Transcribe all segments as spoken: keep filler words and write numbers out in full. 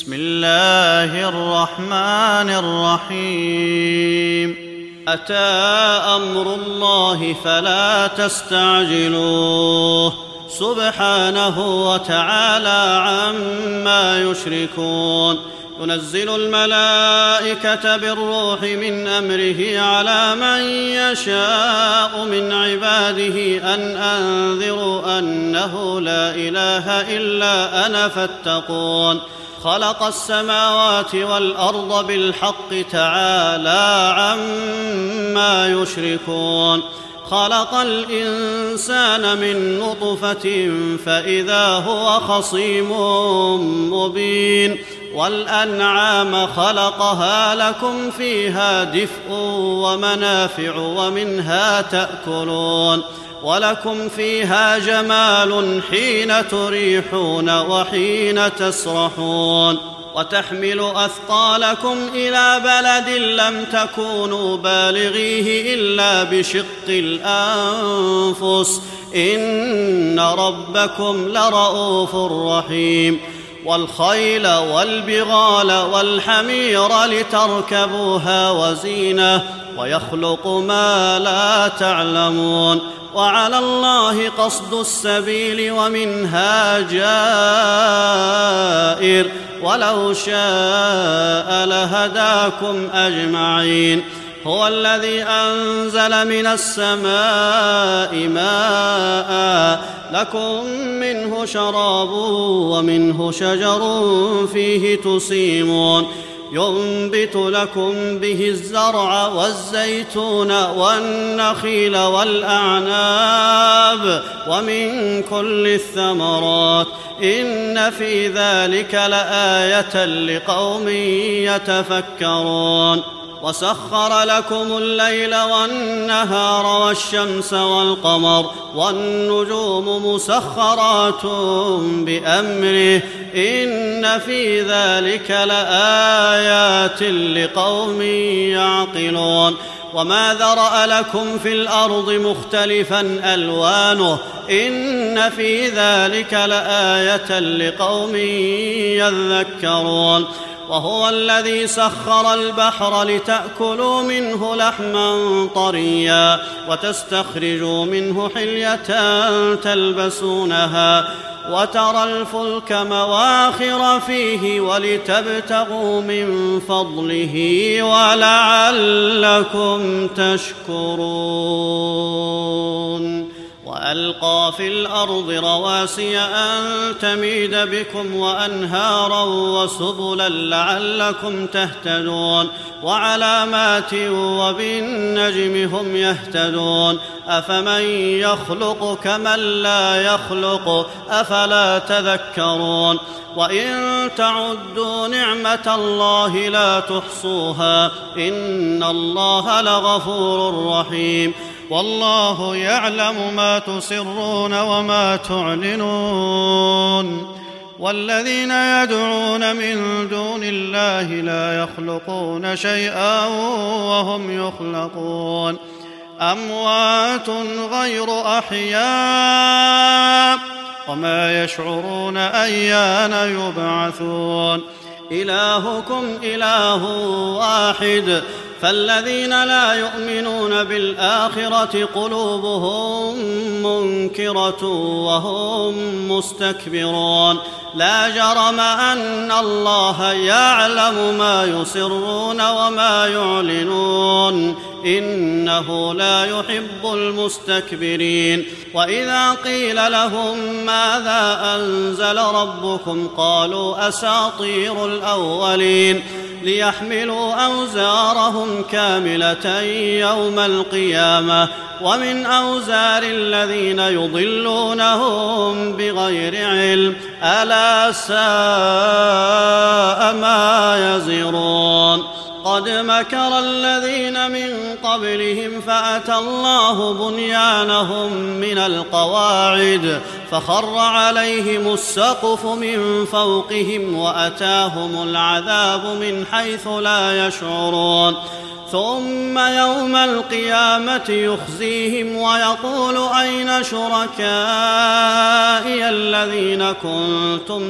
بسم الله الرحمن الرحيم أتى أمر الله فلا تستعجلوه سبحانه وتعالى عما يشركون ينزل الملائكة بالروح من أمره على من يشاء من عباده أن أنذروا أنه لا إله إلا أنا فاتقون خلق السماوات والأرض بالحق تعالى عما يشركون خلق الإنسان من نطفة فإذا هو خصيم مبين والأنعام خلقها لكم فيها دفء ومنافع ومنها تأكلون ولكم فيها جمال حين تريحون وحين تسرحون وتحمل أثقالكم إلى بلد لم تكونوا بالغيه إلا بشق الأنفس إن ربكم لرءوف رحيم والخيل والبغال والحمير لتركبوها وزينة ويخلق ما لا تعلمون وعلى الله قصد السبيل ومنها جائر ولو شاء لهداكم أجمعين هو الذي أنزل من السماء ماء لكم منه شراب ومنه شجر فيه تسيمون ينبت لكم به الزرع والزيتون والنخيل والأعناب ومن كل الثمرات إن في ذلك لآية لقوم يتفكرون وسخر لكم الليل والنهار والشمس والقمر والنجوم مسخرات بأمره إن في ذلك لآيات لقوم يعقلون وما ذرأ لكم في الأرض مختلفا ألوانه إن في ذلك لآية لقوم يذكرون وهو الذي سخر البحر لتأكلوا منه لحما طريا وتستخرجوا منه حلية تلبسونها وترى الفلك مواخر فيه ولتبتغوا من فضله ولعلكم تشكرون وألقى في الأرض رواسي أن تميد بكم وأنهارا وسبلا لعلكم تهتدون وعلامات وبالنجم هم يهتدون أفمن يخلق كمن لا يخلق أفلا تذكرون وإن تعدوا نعمة الله لا تحصوها إن الله لغفور رحيم والله يعلم ما تسرون وما تعلنون والذين يدعون من دون الله لا يخلقون شيئا وهم يخلقون أموات غير أحياء وما يشعرون أيان يبعثون إلهكم إله واحد فالذين لا يؤمنون بالآخرة قلوبهم منكرة وهم مستكبرون لا جرم أن الله يعلم ما يسرون وما يعلنون إنه لا يحب المستكبرين وإذا قيل لهم ماذا أنزل ربكم قالوا أساطير الأولين ليحملوا أوزارهم كاملة يوم القيامة ومن أوزار الذين يضلونهم بغير علم ألا ساء ما يزرون قد مكر الذين من قبلهم فأتى الله بنيانهم من القواعد فخر عليهم السقف من فوقهم وأتاهم العذاب من حيث لا يشعرون ثم يوم القيامة يخزيهم ويقول أين شركائي الذين كنتم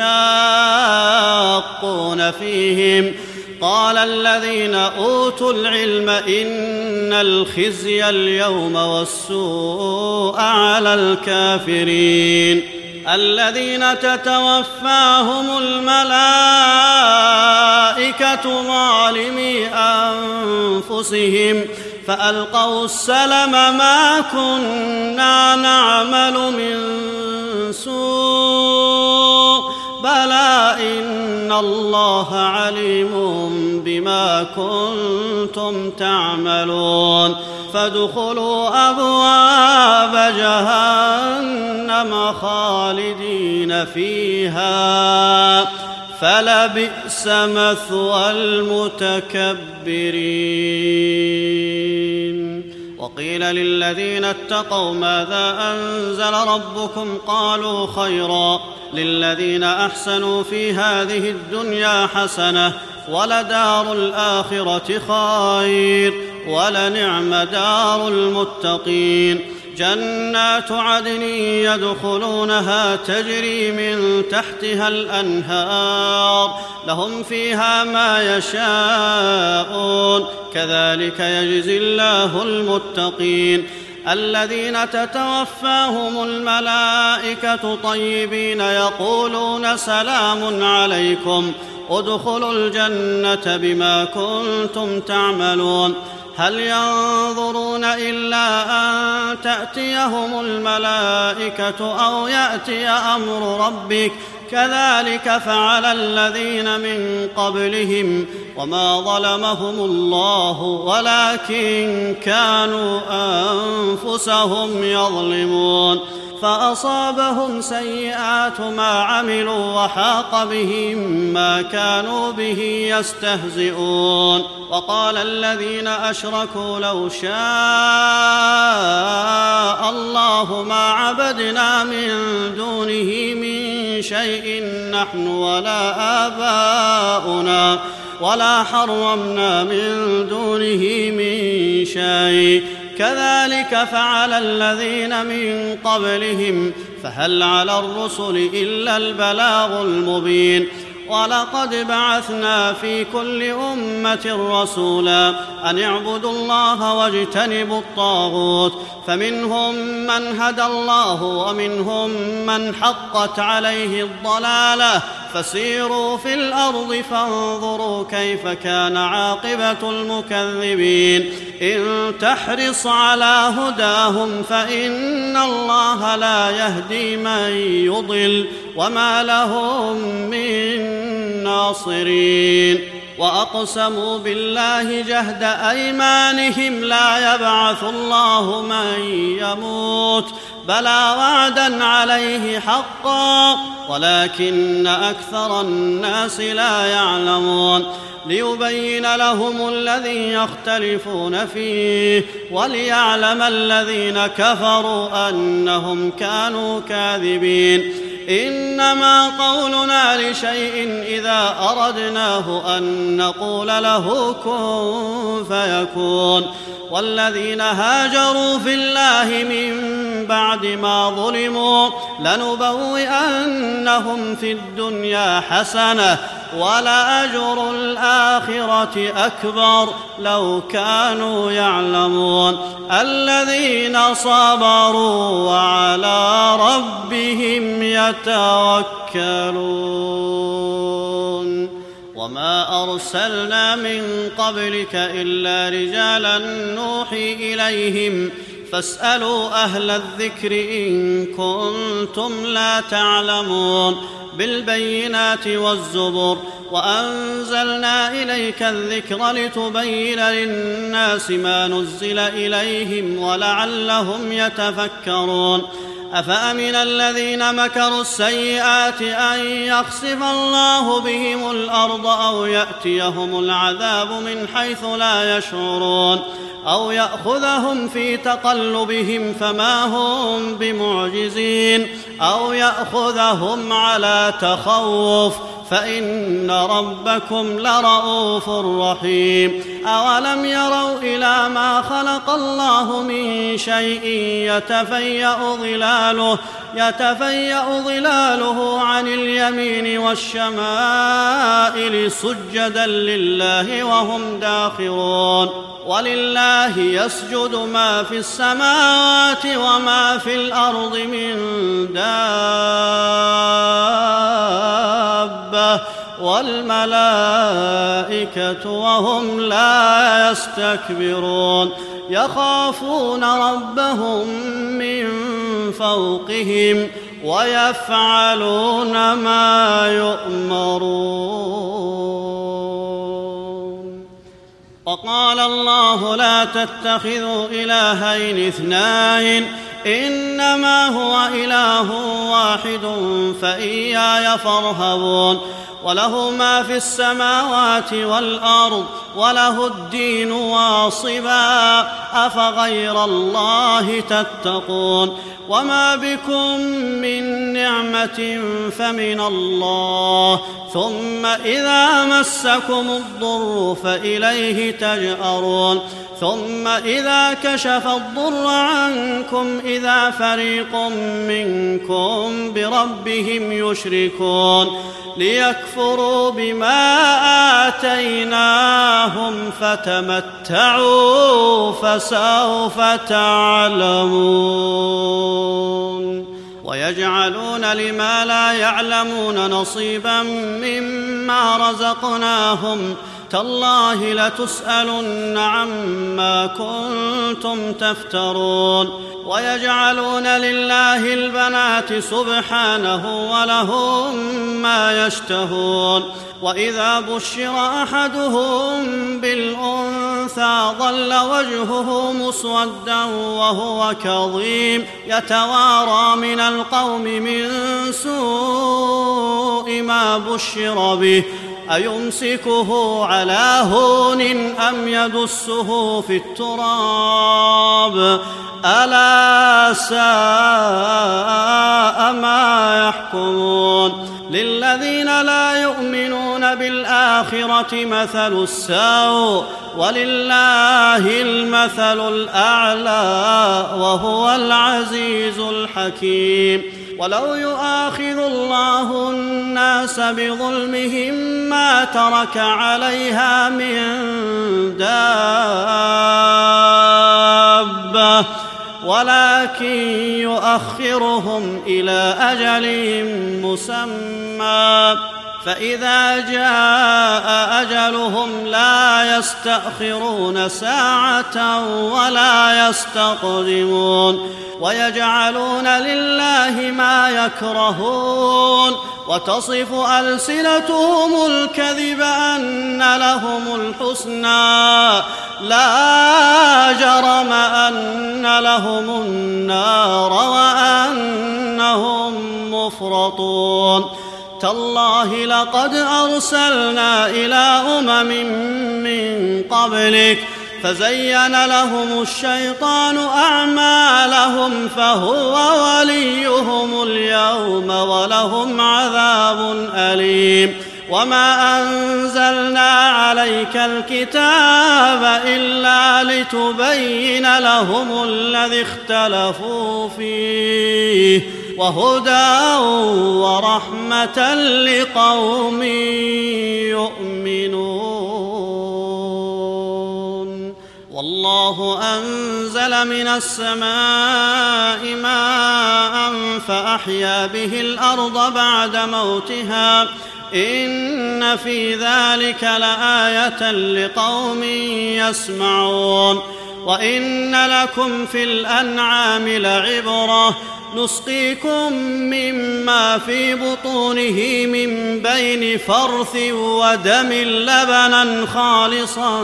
تشاقون فيهم قال الذين أوتوا العلم إن الخزي اليوم والسوء على الكافرين الذين تتوفاهم الملائكة ظالمي أنفسهم فألقوا السلم ما كنا نعمل من سوء بلى إن الله عليم بما كنتم تعملون فادخلوا أبواب جهنم خالدين فيها فلبئس مثوى المتكبرين. وقيل للذين اتقوا ماذا أنزل ربكم قالوا خيرا للذين أحسنوا في هذه الدنيا حسنة ولدار الآخرة خير ولنعم دار المتقين جنات عدن يدخلونها تجري من تحتها الأنهار لهم فيها ما يشاءون كذلك يجزي الله المتقين الذين تتوفاهم الملائكة طيبين يقولون سلام عليكم ادخلوا الجنة بما كنتم تعملون هل ينظرون إلا أن تأتيهم الملائكة أو يأتي أمر ربك كذلك فعل الذين من قبلهم وما ظلمهم الله ولكن كانوا أنفسهم يظلمون فأصابهم سيئات ما عملوا وحاق بهم ما كانوا به يستهزئون وقال الذين أشركوا لو شاء الله ما عبدنا من دونه من شيء نحن ولا آباؤنا ولا حرمنا من دونه من شيء كذلك فعل الذين من قبلهم فهل على الرسل إلا البلاغ المبين ولقد بعثنا في كل أمة رسولا أن اعبدوا الله واجتنبوا الطاغوت فمنهم من هدى الله ومنهم من حقت عليه الضلالة فسيروا في الأرض فانظروا كيف كان عاقبة المكذبين إن تحرص على هداهم فإن الله لا يهدي من يضل وما لهم من ناصرين وأقسموا بالله جهد أيمانهم لا يبعث الله من يموت بلى وعدا عليه حقا ولكن أكثر الناس لا يعلمون ليبين لهم الذي يختلفون فيه وليعلم الذين كفروا أنهم كانوا كاذبين إنما قولنا لشيء إذا أردناه أن نقول له كن فيكون والذين هاجروا في الله من بعد ما ظلموا لنبوئنهم في الدنيا حسنة ولأجر الآخرة أكبر لو كانوا يعلمون الذين صبروا وعلى ربهم يتوكلون وما أرسلنا من قبلك إلا رجالا نوحي إليهم فاسألوا أهل الذكر إن كنتم لا تعلمون بالبينات والزبر وأنزلنا إليك الذكر لتبين للناس ما نزل إليهم ولعلهم يتفكرون أفأمن الذين مكروا السيئات أن يخسف الله بهم الأرض أو يأتيهم العذاب من حيث لا يشعرون أو يأخذهم في تقلبهم فما هم بمعجزين أو يأخذهم على تخوف فإن ربكم لرءوف رحيم أولم يروا إلى ما خلق الله من شيء يتفيأ ظلاله يتفيأ ظلاله عن اليمين والشمائل سجدا لله وهم داخرون ولله يسجد ما في السماوات وما في الأرض من دابة والملائكة وهم لا يستكبرون يخافون ربهم من فوقهم ويفعلون ما يؤمرون. وقال الله لا تتخذوا إلهين اثنين إنما هو إله واحد فإياي فارهبون وله ما في السماوات والأرض وله الدين واصبا أفغير الله تتقون وما بكم من نعمة فمن الله ثم إذا مسكم الضر فإليه تجأرون ثم إذا كشف الضر عنكم إذا فريق منكم بربهم يشركون ليكفروا بما آتيناهم فتمتعوا فسوف تعلمون ويجعلون لما لا يعلمون نصيبا مما رزقناهم تالله لتسألن عما كنتم تفترون ويجعلون لله البنات سبحانه ولهم ما يشتهون وإذا بشر أحدهم بالأنثى ظل وجهه مسودا وهو كظيم يتوارى من القوم من سوء ما بشر به أيمسكه على هون أم يدسه في التراب ألا ساء ما يحكمون للذين لا يؤمنون بالآخرة مثل السوء ولله المثل الأعلى وهو العزيز الحكيم ولو يؤاخذ الله الناس بظلمهم ما ترك عليها من دابة ولكن يؤخرهم إلى أجل مسمى فإذا جاء أجلهم لا يستأخرون ساعة ولا يستقدمون ويجعلون لله ما يكرهون وتصف ألسنتهم الكذب أن لهم الحسنى لا جرم أن لهم النار وأنهم مفرطون تالله لقد أرسلنا إلى أمم من قبلك فزين لهم الشيطان أعمالهم فهو وليهم اليوم ولهم عذاب أليم وما أنزلنا عليك الكتاب إلا لتبين لهم الذي اختلفوا فيه وهدى ورحمة لقوم يؤمنون والله أنزل من السماء ماء فأحيا به الأرض بعد موتها إن في ذلك لآية لقوم يسمعون وإن لكم في الأنعام لعبرة نسقيكم مما في بطونه من بين فرث ودم لبنا خالصا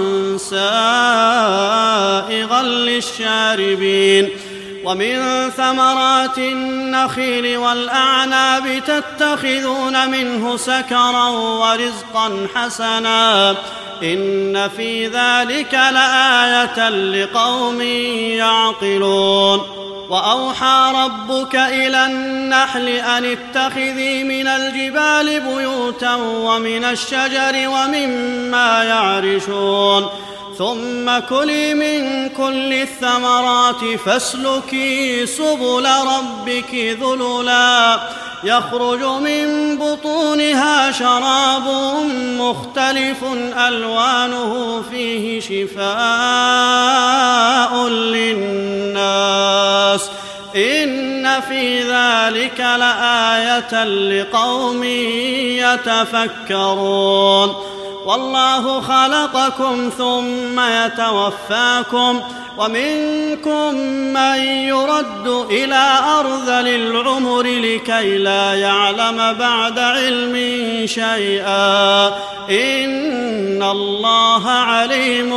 سائغا للشاربين ومن ثمرات النخيل والأعناب تتخذون منه سكرا ورزقا حسنا إن في ذلك لآية لقوم يعقلون وأوحى ربك إلى النحل أن اتخذي من الجبال بيوتا ومن الشجر ومما يعرشون ثم كلي من كل الثمرات فاسلكي سبل ربك ذللا يخرج من بطونها شراب مختلف ألوانه فيه شفاء للناس إن في ذلك لآية لقوم يتفكرون والله خلقكم ثم يتوفاكم ومنكم من يرد إلى أرذل العمر لكي لا يعلم بعد علم شيئا إن الله عليم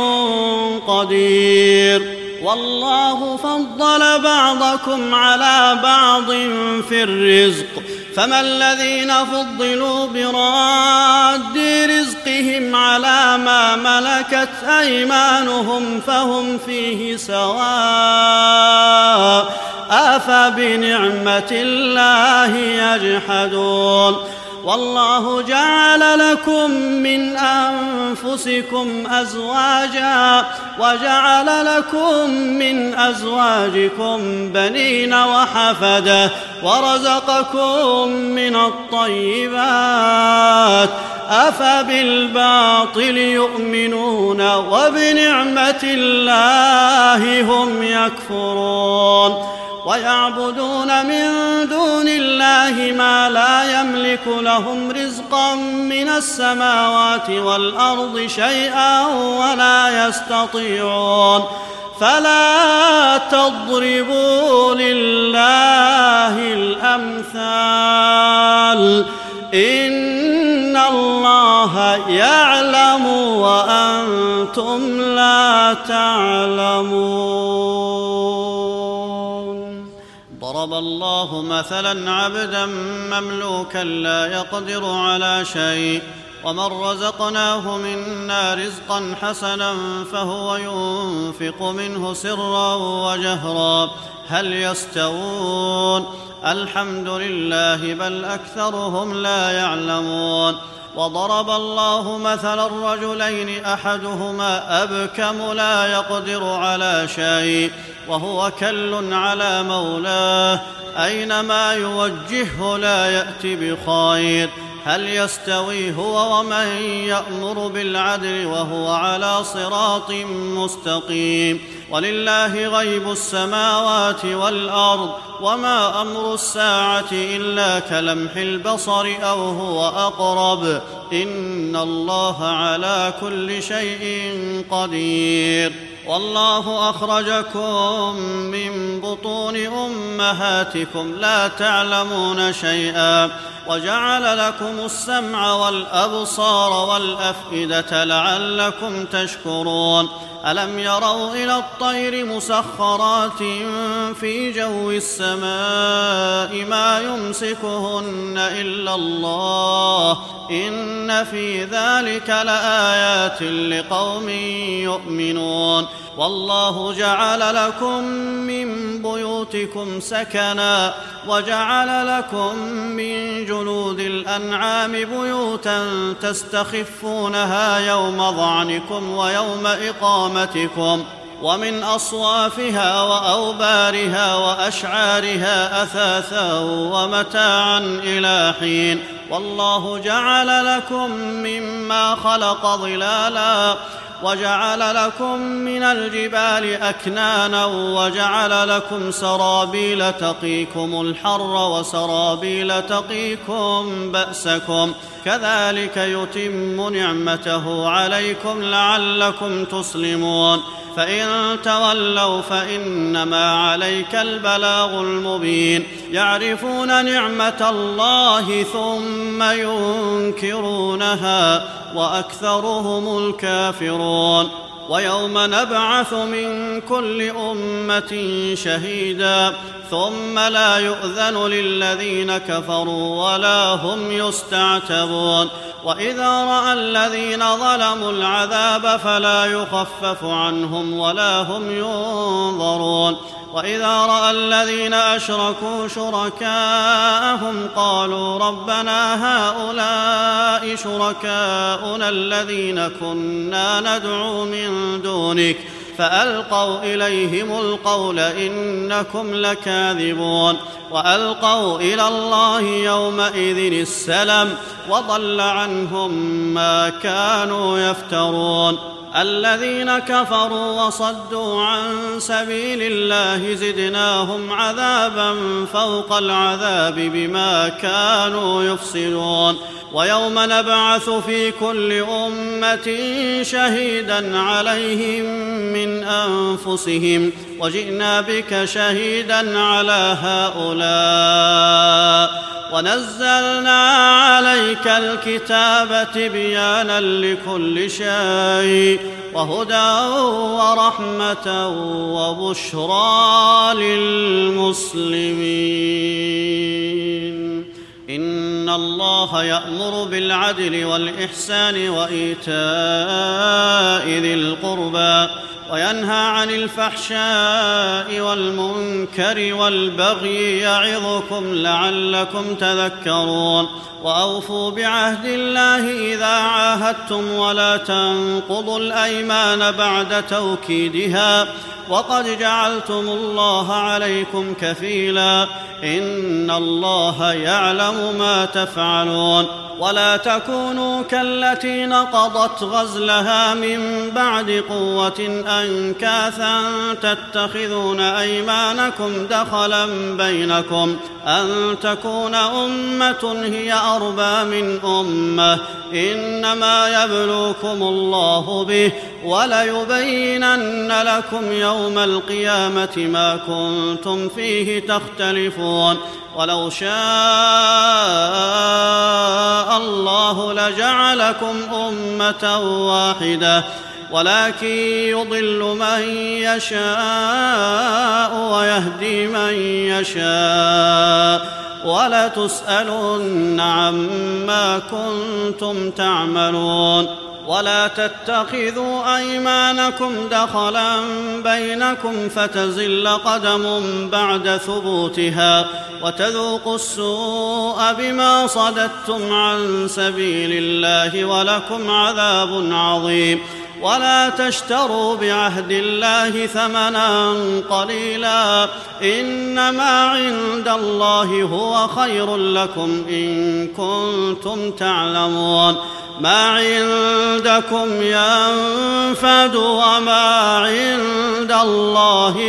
قدير والله فضل بعضكم على بعض في الرزق فما الذين فضلوا براد رزقهم على ما ملكت أيمانهم فهم فيه سواء أفبنعمة الله يجحدون والله جعل لكم من أنفسكم أزواجا وجعل لكم من أزواجكم بنين وحفدة ورزقكم من الطيبات أفبالباطل يؤمنون وبنعمة الله هم يكفرون ويعبدون من دون الله ما لا يملك لهم رزقا من السماوات والأرض شيئا ولا يستطيعون فلا تضربوا لله الأمثال إن الله يعلم وأنتم لا تعلمون ضرب الله مثلا عبدا مملوكا لا يقدر على شيء ومن رزقناه منا رزقا حسنا فهو ينفق منه سرا وجهرا هل يستوون الحمد لله بل أكثرهم لا يعلمون وضرب الله مثلا الرجلين أحدهما أبكم لا يقدر على شيء وهو كل على مولاه أينما يوجهه لا يأتي بخير هل يستوي هو ومن يأمر بالعدل وهو على صراط مستقيم ولله غيب السماوات والأرض وما أمر الساعة إلا كلمح البصر أو هو أقرب إن الله على كل شيء قدير والله أخرجكم من بطون أمهاتكم لا تعلمون شيئا وجعل لكم السمع والأبصار والأفئدة لعلكم تشكرون ألم يروا إلى الطير مسخرات في جو السماء ما يمسكهن إلا الله إن في ذلك لآيات لقوم يؤمنون والله جعل لكم من بيوتكم سكنا وجعل لكم من جلود الأنعام بيوتا تستخفونها يوم ظعنكم ويوم إقامتكم ومن أصوافها وأوبارها وأشعارها أثاثا ومتاعا إلى حين والله جعل لكم مما خلق ظلالا وجعل لكم من الجبال أكنانا وجعل لكم سرابيل تقيكم الحر وسرابيل تقيكم بأسكم كذلك يتم نعمته عليكم لعلكم تسلمون فإن تولوا فإنما عليك البلاغ المبين يعرفون نعمة الله ثم ينكرونها وأكثرهم الكافرون ويوم نبعث من كل أمة شهيدا ثم لا يؤذن للذين كفروا ولا هم يستعتبون وإذا رأى الذين ظلموا العذاب فلا يخفف عنهم ولا هم ينظرون وإذا رأى الذين أشركوا شركاءهم قالوا ربنا هؤلاء شركاؤنا الذين كنا ندعو من دونك فألقوا إليهم القول إنكم لكاذبون وألقوا إلى الله يومئذ السلم وضل عنهم ما كانوا يفترون الذين كفروا وصدوا عن سبيل الله زدناهم عذابا فوق العذاب بما كانوا يفسدون ويوم نبعث في كل أمة شهيدا عليهم من أنفسهم وجئنا بك شهيدا على هؤلاء ونزلنا عليك الكتاب تبيانا لكل شيء وهدى ورحمة وبشرى للمسلمين إن الله يأمر بالعدل والإحسان وإيتاء ذي القربى وينهى عن الفحشاء والمنكر والبغي يعظكم لعلكم تذكرون وأوفوا بعهد الله إذا عاهدتم ولا تنقضوا الأيمان بعد توكيدها وقد جعلتم الله عليكم كفيلا إن الله يعلم ما تفعلون ولا تكونوا كالتي نقضت غزلها من بعد قوة أنكاثا تتخذون أيمانكم دخلا بينكم أن تكون أمة هي أربى من أمة إنما يبلوكم الله به وليبينن لكم يوم القيامة ما كنتم فيه تختلفون ولو شاء الله لجعلكم أمة واحدة ولكن يضل من يشاء ويهدي من يشاء ولتسألن عما كنتم تعملون ولا تتخذوا أيمانكم دخلا بينكم فتزل قدم بعد ثبوتها وتذوقوا السوء بما صددتم عن سبيل الله ولكم عذاب عظيم ولا تشتروا بعهد الله ثمنا قليلا إنما عند الله هو خير لكم إن كنتم تعلمون ما عندكم ينفد وما عند الله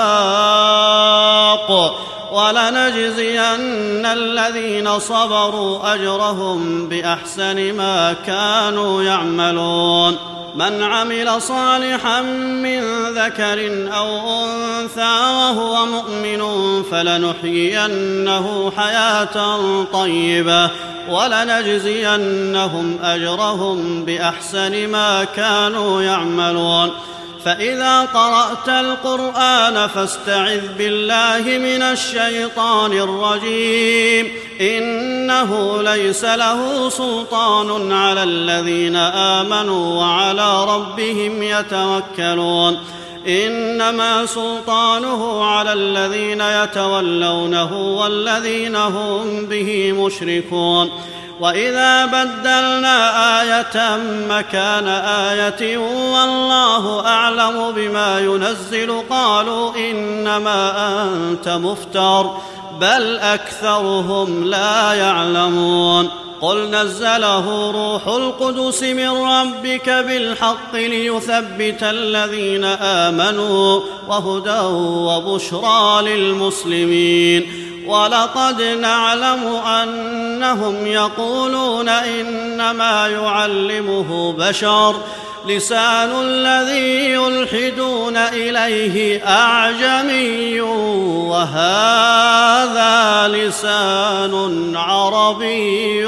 باق ولنجزين الذين صبروا أجرهم بأحسن ما كانوا يعملون من عمل صالحا من ذكر أو أنثى وهو مؤمن فلنحيينه حياة طيبة ولنجزينهم أجرهم بأحسن ما كانوا يعملون فإذا قرأت القرآن فاستعذ بالله من الشيطان الرجيم إنه ليس له سلطان على الذين آمنوا وعلى ربهم يتوكلون إنما سلطانه على الذين يتولونه والذين هم به مشركون وإذا بدلنا آية مكان آية والله أعلم بما ينزل قالوا إنما أنت مفتر بل أكثرهم لا يعلمون قل نزله روح القدس من ربك بالحق ليثبت الذين آمنوا وهدى وبشرى للمسلمين ولقد نعلم أنهم يقولون إنما يعلمه بشر لسان الذي يلحدون إليه أعجمي وهذا لسان عربي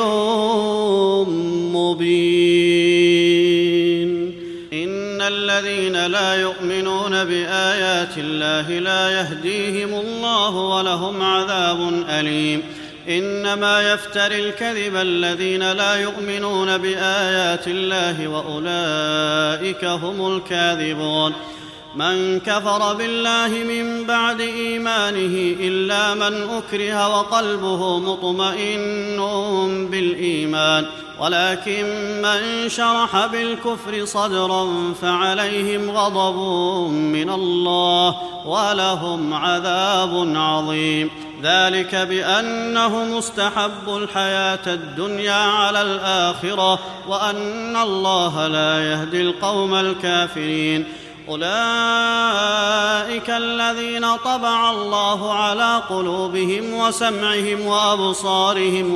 مبين إن الذين لا يؤمنون بآيات الله لا يهديهم الله ولهم عذاب أليم إنما يفتري الكذب الذين لا يؤمنون بآيات الله وأولئك هم الكاذبون. من كفر بالله من بعد إيمانه إلا من أكره وقلبه مطمئن بالإيمان، ولكن من شرح بالكفر صدرا فعليهم غضب من الله ولهم عذاب عظيم. ذلك بأنه مستحب الحياة الدنيا على الآخرة وأن الله لا يهدي القوم الكافرين. أولئك الذين طبع الله على قلوبهم وسمعهم وأبصارهم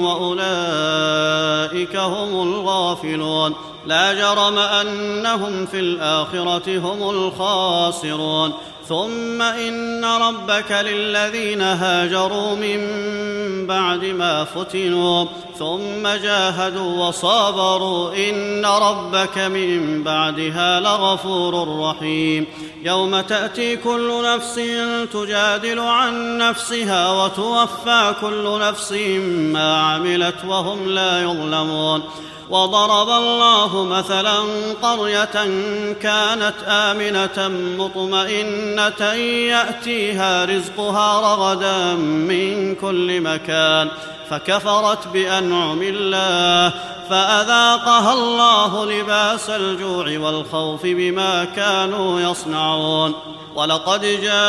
وأولئك هم الغافلون. لا جرم أنهم في الآخرة هم الخاسرون. ثم إن ربك للذين هاجروا من بعد ما فتنوا ثم جاهدوا وصابروا إن ربك من بعدها لغفور رحيم. يوم تأتي كل نفس تجادل عن نفسها وتوفى كل نفس ما عملت وهم لا يظلمون. وضرب الله مثلا قرية كانت آمنة مطمئنة يأتيها رزقها رغدا من كل مكان فكفرت بأنعم الله فأذاقها الله لباس الجوع والخوف بما كانوا يصنعون. ولقد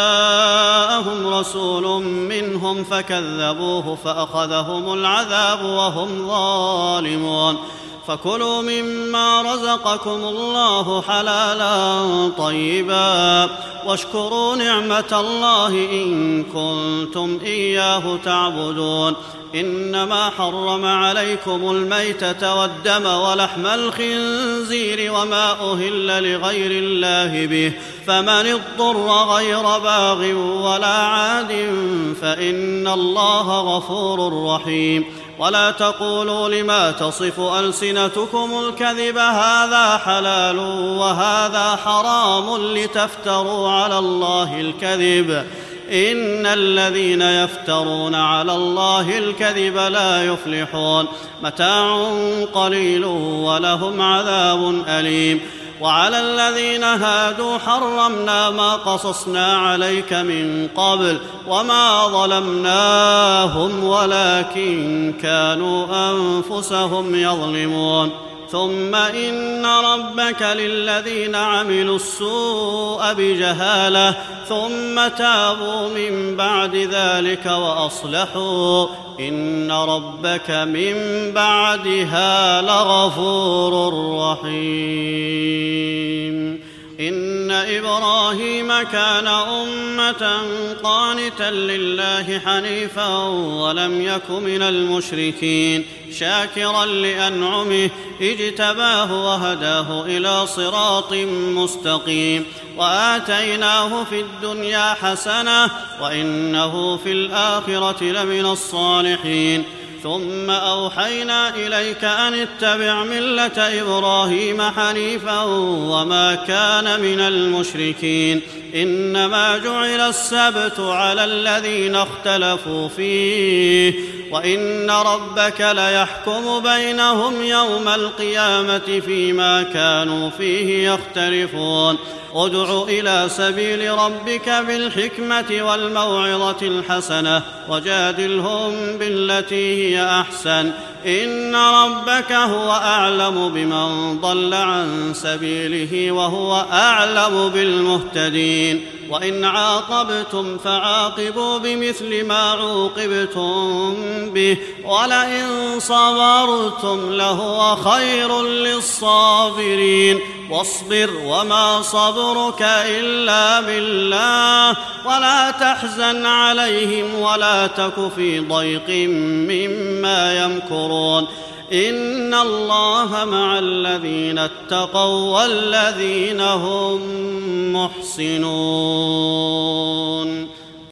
جاءهم رسول منهم فكذبوه فأخذهم العذاب وهم ظالمون. فكلوا مما رزقكم الله حلالا طيبا واشكروا نعمة الله إن كنتم إياه تعبدون. إنما حرم عليكم الميتة والدم ولحم الخنزير وما أهل لغير الله به، فمن اضطر غير باغ ولا عاد فإن الله غفور رحيم. ولا تقولوا لما تصف ألسنتكم الكذب هذا حلال وهذا حرام لتفتروا على الله الكذب، إن الذين يفترون على الله الكذب لا يفلحون. متاع قليل ولهم عذاب أليم. وعلى الذين هادوا حرمنا ما قصصنا عليك من قبل وما ظلمناهم ولكن كانوا أنفسهم يظلمون. ثم إن ربك للذين عملوا السوء بجهالة ثم تابوا من بعد ذلك وأصلحوا إن ربك من بعدها لغفور رحيم. إن إبراهيم كان أمة قانتا لله حنيفا ولم يك من المشركين شاكرا لأنعمه اجتباه وهداه إلى صراط مستقيم. وآتيناه في الدنيا حسنة وإنه في الآخرة لمن الصالحين. ثم أوحينا إليك أن اتبع ملة إبراهيم حنيفا وما كان من المشركين. إنما جعل السبت على الذين اختلفوا فيه وإن ربك ليحكم بينهم يوم القيامة فيما كانوا فيه يختلفون. ادع إلى سبيل ربك بالحكمة والموعظة الحسنة وجادلهم بالتي هي أحسن إن ربك هو أعلم بمن ضل عن سبيله وهو أعلم بالمهتدين. وإن عاقبتم فعاقبوا بمثل ما عوقبتم به ولئن صبرتم لهو خير للصابرين. واصبر وما صبرك إلا بالله ولا تحزن عليهم ولا تك في ضيق مما يمكرون. إن الله مع الذين اتقوا والذين هم محسنون.